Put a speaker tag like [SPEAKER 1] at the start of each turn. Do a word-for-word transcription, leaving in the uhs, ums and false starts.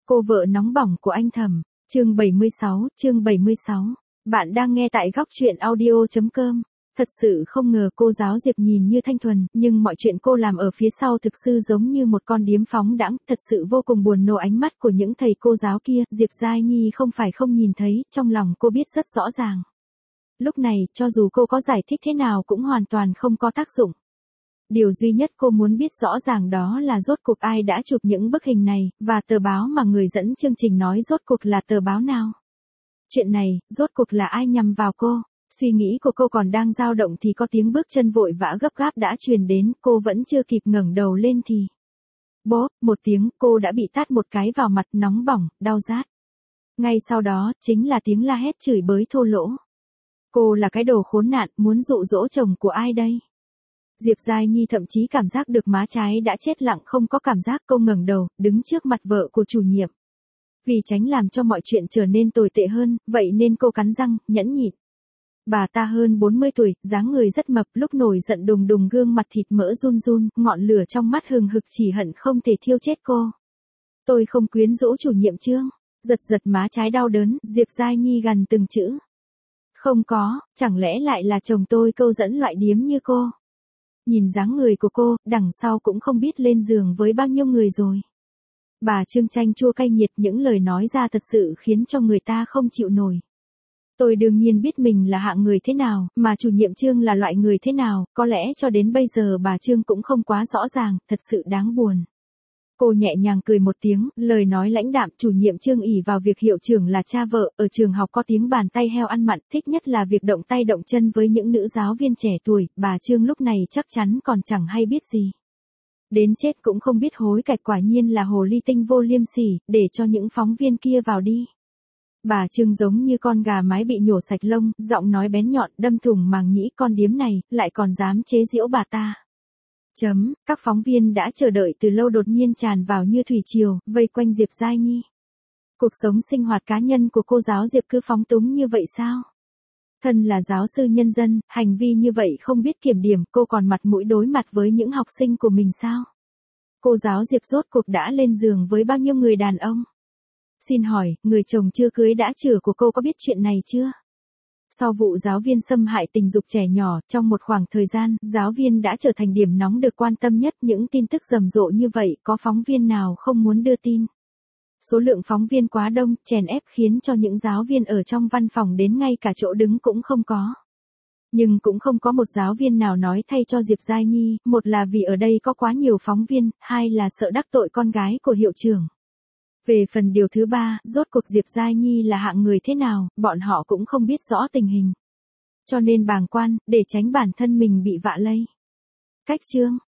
[SPEAKER 1] Cô vợ nóng bỏng của anh Thẩm, chương bảy mươi sáu, chương bảy mươi sáu. Bạn đang nghe tại góc truyện audio chấm com. Thật sự không ngờ cô giáo Diệp nhìn như thanh thuần, nhưng mọi chuyện cô làm ở phía sau thực sự giống như một con điếm phóng đãng, thật sự vô cùng buồn nổ. Ánh mắt của những thầy cô giáo kia, Diệp Giai Nhi không phải không nhìn thấy, trong lòng cô biết rất rõ ràng. Lúc này, cho dù cô có giải thích thế nào cũng hoàn toàn không có tác dụng. Điều duy nhất cô muốn biết rõ ràng đó là rốt cuộc ai đã chụp những bức hình này, và tờ báo mà người dẫn chương trình nói rốt cuộc là tờ báo nào. Chuyện này, rốt cuộc là ai nhằm vào cô. Suy nghĩ của cô còn đang dao động thì có tiếng bước chân vội vã gấp gáp đã truyền đến, cô vẫn chưa kịp ngẩng đầu lên thì. Bốp, một tiếng, cô đã bị tát một cái vào mặt, nóng bỏng, đau rát. Ngay sau đó, chính là tiếng la hét chửi bới thô lỗ. Cô là cái đồ khốn nạn, muốn dụ dỗ chồng của ai đây? Diệp Giai Nhi thậm chí cảm giác được má trái đã chết lặng, không có cảm giác. Cô ngẩng đầu, đứng trước mặt vợ của chủ nhiệm. Vì tránh làm cho mọi chuyện trở nên tồi tệ hơn, vậy nên cô cắn răng, nhẫn nhịn. Bà ta hơn bốn mươi tuổi, dáng người rất mập, lúc nổi giận đùng đùng gương mặt thịt mỡ run run, ngọn lửa trong mắt hừng hực chỉ hận không thể thiêu chết cô. Tôi không quyến rũ chủ nhiệm Trương. Giật giật má trái đau đớn, Diệp Giai Nhi gằn từng chữ. Không có, chẳng lẽ lại là chồng tôi câu dẫn loại điếm như cô? Nhìn dáng người của cô, đằng sau cũng không biết lên giường với bao nhiêu người rồi. Bà Trương chanh chua cay nhiệt, những lời nói ra thật sự khiến cho người ta không chịu nổi. Tôi đương nhiên biết mình là hạng người thế nào, mà chủ nhiệm Trương là loại người thế nào, có lẽ cho đến bây giờ bà Trương cũng không quá rõ ràng, thật sự đáng buồn. Cô nhẹ nhàng cười một tiếng, lời nói lãnh đạm. Chủ nhiệm Trương ỷ vào việc hiệu trưởng là cha vợ, ở trường học có tiếng bàn tay heo ăn mặn, thích nhất là việc động tay động chân với những nữ giáo viên trẻ tuổi. Bà Trương lúc này chắc chắn còn chẳng hay biết gì. Đến chết cũng không biết hối cải, quả nhiên là hồ ly tinh vô liêm sỉ, để cho những phóng viên kia vào đi. Bà Trương giống như con gà mái bị nhổ sạch lông, giọng nói bén nhọn, đâm thủng màng nhĩ. Con điếm này, lại còn dám chế giễu bà ta. Chấm, các phóng viên đã chờ đợi từ lâu đột nhiên tràn vào như thủy triều, vây quanh Diệp Giai Nhi. Cuộc sống sinh hoạt cá nhân của cô giáo Diệp cứ phóng túng như vậy sao? Thân là giáo sư nhân dân, hành vi như vậy không biết kiểm điểm, cô còn mặt mũi đối mặt với những học sinh của mình sao? Cô giáo Diệp rốt cuộc đã lên giường với bao nhiêu người đàn ông? Xin hỏi, người chồng chưa cưới đã chửa của cô có biết chuyện này chưa? Sau vụ giáo viên xâm hại tình dục trẻ nhỏ, trong một khoảng thời gian, giáo viên đã trở thành điểm nóng được quan tâm nhất. Những tin tức rầm rộ như vậy, có phóng viên nào không muốn đưa tin? Số lượng phóng viên quá đông, chèn ép khiến cho những giáo viên ở trong văn phòng đến ngay cả chỗ đứng cũng không có. Nhưng cũng không có một giáo viên nào nói thay cho Diệp Giai Nhi, một là vì ở đây có quá nhiều phóng viên, hai là sợ đắc tội con gái của hiệu trưởng. Về phần điều thứ ba, rốt cuộc Diệp Giai Nhi là hạng người thế nào, bọn họ cũng không biết rõ tình hình. Cho nên bàng quan, để tránh bản thân mình bị vạ lây. Cách chương,